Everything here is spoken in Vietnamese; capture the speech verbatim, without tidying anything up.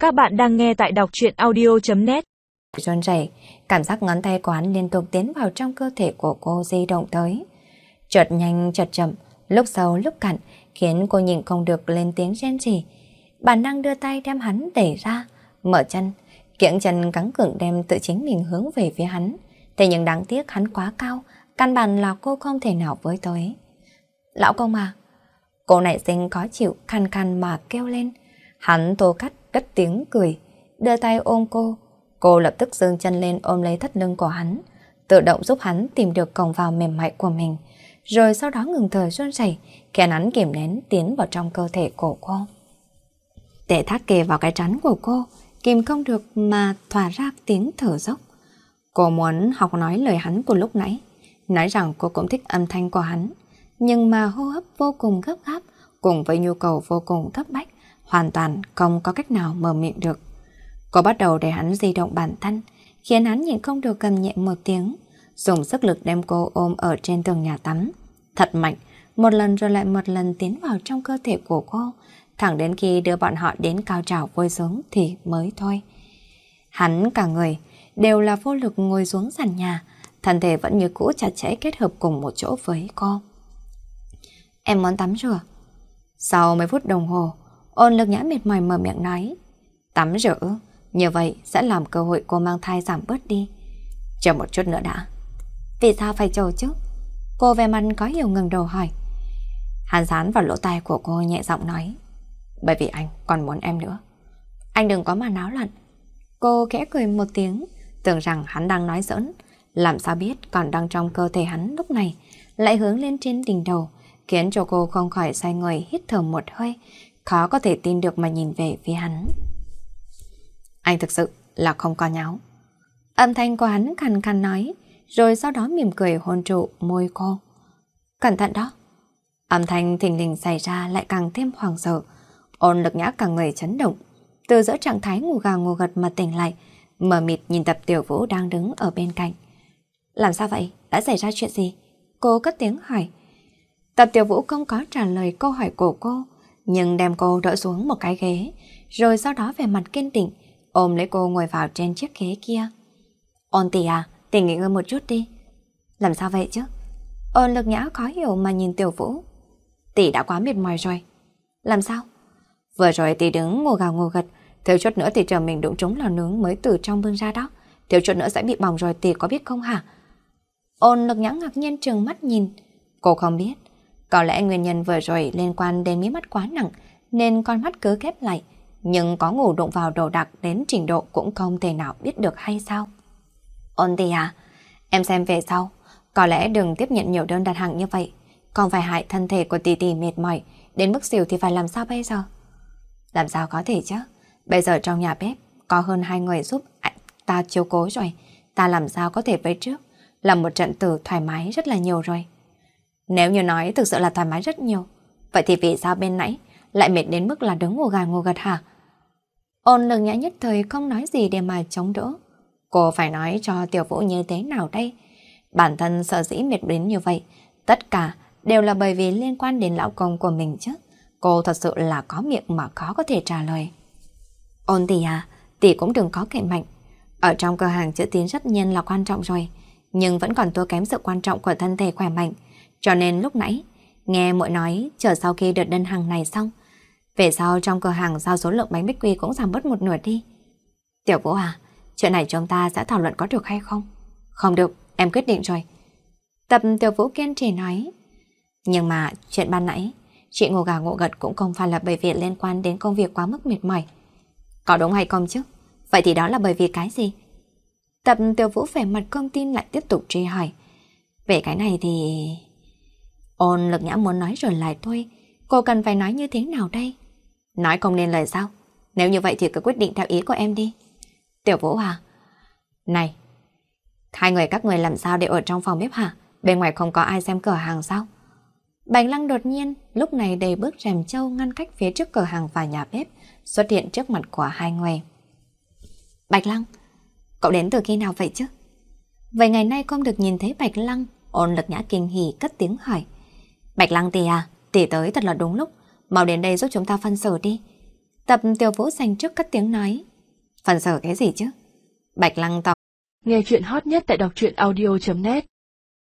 Các bạn đang nghe tại đọc truyện audio chấm net. Run rẩy, cảm giác ngón tay của hắn liên tục tiến vào trong cơ thể của cô di động tới. Chợt nhanh chợt chậm, lúc sâu lúc cạn, khiến cô nhịn không được lên tiếng rên rỉ. Bản năng đưa tay đem hắn đẩy ra, mở chân, kiễng chân cắn cứng đem tự chính mình hướng về phía hắn. Thế nhưng đáng tiếc hắn quá cao, căn bản là cô không thể nào với tới. Lão công à! Cô nảy sinh khó chịu, khăn khăn mà kêu lên. Hắn tô cắt cất tiếng cười, đưa tay ôm cô. Cô lập tức giương chân lên ôm lấy thắt lưng của hắn, tự động giúp hắn tìm được cổng vào mềm mại của mình, rồi sau đó ngừng thở run rẩy, khiến hắn kiềm nén tiến vào trong cơ thể của cô. Tệ thắt kề vào cái trán của cô, kìm không được mà thỏa ra tiếng thở dốc. Cô muốn học nói lời hắn của lúc nãy, nói rằng cô cũng thích âm thanh của hắn, nhưng mà hô hấp vô cùng gấp gáp, cùng với nhu cầu vô cùng cấp bách, hoàn toàn không có cách nào mở miệng được. Cô bắt đầu để hắn di động bản thân, khiến hắn nhịn không được cầm nhẹ một tiếng, dùng sức lực đem cô ôm ở trên tường nhà tắm. Thật mạnh, một lần rồi lại một lần tiến vào trong cơ thể của cô, thẳng đến khi đưa bọn họ đến cao trào vui sướng thì mới thôi. Hắn cả người đều là vô lực ngồi xuống sàn nhà, thân thể vẫn như cũ chặt chẽ kết hợp cùng một chỗ với cô. Em muốn tắm rửa. Sau mấy phút đồng hồ, Ôn Lực Nhã mệt mỏi mở miệng nói. Tắm rửa, như vậy sẽ làm cơ hội cô mang thai giảm bớt đi. Chờ một chút nữa đã. Vì sao phải chờ chứ? Cô về mặt có hiểu ngừng đầu hỏi. Hắn dán vào lỗ tai của cô nhẹ giọng nói. Bởi vì anh còn muốn em nữa. Anh đừng có mà náo loạn. Cô khẽ cười một tiếng, tưởng rằng hắn đang nói giỡn. Làm sao biết còn đang trong cơ thể hắn lúc này lại hướng lên trên đỉnh đầu, khiến cho cô không khỏi xoay người hít thở một hơi, khó có thể tin được mà nhìn về phía hắn. Anh thực sự là không có nháo. Âm thanh của hắn khàn khàn nói, rồi sau đó mỉm cười hôn trụ môi cô. Cẩn thận đó. Âm thanh thình lình xảy ra lại càng thêm hoảng sợ. Ôn Lực Nhã cả người chấn động, từ giữa trạng thái ngủ gà ngủ gật mà tỉnh lại, mờ mịt nhìn Tập Tiểu Vũ đang đứng ở bên cạnh. Làm sao vậy? Đã xảy ra chuyện gì? Cô cất tiếng hỏi. Tập Tiểu Vũ không có trả lời câu hỏi của cô, nhưng đem cô đỡ xuống một cái ghế, rồi sau đó về mặt kiên định, ôm lấy cô ngồi vào trên chiếc ghế kia. Ôn tỷ à, tỷ nghỉ ngơi một chút đi. Làm sao vậy chứ? Ôn Lực Nhã khó hiểu mà nhìn Tiểu Vũ. Tỷ đã quá mệt mỏi rồi. Làm sao? Vừa rồi tỷ đứng ngô gào ngô gật, thiếu chút nữa thì chờ mình đụng trúng lò nướng mới từ trong bưng ra đó. Thiếu chút nữa sẽ bị bỏng rồi, tỷ có biết không hả? Ôn Lực Nhã ngạc nhiên trừng mắt nhìn. Cô không biết. Có lẽ nguyên nhân vừa rồi liên quan đến mí mắt quá nặng nên con mắt cứ khép lại, nhưng có ngủ đụng vào đồ đạc đến trình độ cũng không thể nào biết được hay sao. Ôn tỷ à, em xem về sau, có lẽ đừng tiếp nhận nhiều đơn đặt hàng như vậy, còn phải hại thân thể của tỷ tỷ mệt mỏi, đến mức xỉu thì phải làm sao bây giờ? Làm sao có thể chứ? Bây giờ trong nhà bếp có hơn hai người giúp ta chiếu cố rồi, ta làm sao có thể với trước, là một trận tử thoải mái rất là nhiều rồi. Nếu như nói thực sự là thoải mái rất nhiều, vậy thì vì sao bên nãy lại mệt đến mức là đứng ngủ gà ngủ gật hả? Ôn Lực Nhã nhất thời không nói gì để mà chống đỡ. Cô phải nói cho Tiểu Vũ như thế nào đây? Bản thân sợ dĩ mệt đến như vậy, tất cả đều là bởi vì liên quan đến lão công của mình chứ. Cô thật sự là có miệng mà khó có thể trả lời. Ôn tỷ à, tỷ cũng đừng có kệ mạnh. Ở trong cửa hàng chữ tín rất nhiên là quan trọng rồi, nhưng vẫn còn thua kém sự quan trọng của thân thể khỏe mạnh. Cho nên lúc nãy, nghe muội nói chờ sau khi đợt đơn hàng này xong, về sau trong cửa hàng giao số lượng bánh bích quy cũng giảm bớt một nửa đi. Tiểu Vũ à, chuyện này chúng ta sẽ thảo luận có được hay không? Không được, em quyết định rồi. Tập Tiểu Vũ kiên trì nói. Nhưng mà chuyện ban nãy, chị ngủ gà ngủ gật cũng không phải là bởi vì liên quan đến công việc quá mức mệt mỏi. Có đúng hay không chứ? Vậy thì đó là bởi vì cái gì? Tập Tiểu Vũ vẻ mặt không tin lại tiếp tục truy hỏi. Về cái này thì... Ôn Lực Nhã muốn nói rồi lại thôi. Cô cần phải nói như thế nào đây? Nói không nên lời sao? Nếu như vậy thì cứ quyết định theo ý của em đi. Tiểu Vũ à? Này, hai người các người làm sao để ở trong phòng bếp hả? Bên ngoài không có ai xem cửa hàng sao? Bạch Lăng đột nhiên lúc này đầy bước rèm trâu ngăn cách phía trước cửa hàng và nhà bếp, xuất hiện trước mặt của hai người. Bạch Lăng, cậu đến từ khi nào vậy chứ? Vậy ngày nay không được nhìn thấy Bạch Lăng. Ôn Lực Nhã kinh hỉ cất tiếng hỏi. Bạch Lăng tỷ à, tỷ tới thật là đúng lúc, mau đến đây giúp chúng ta phân xử đi. Tập Tiểu Vũ dành trước cất tiếng nói. Phần sở cái gì chứ? Bạch Lăng tỏ. Nghe chuyện hot nhất tại đọc truyện audio chấm net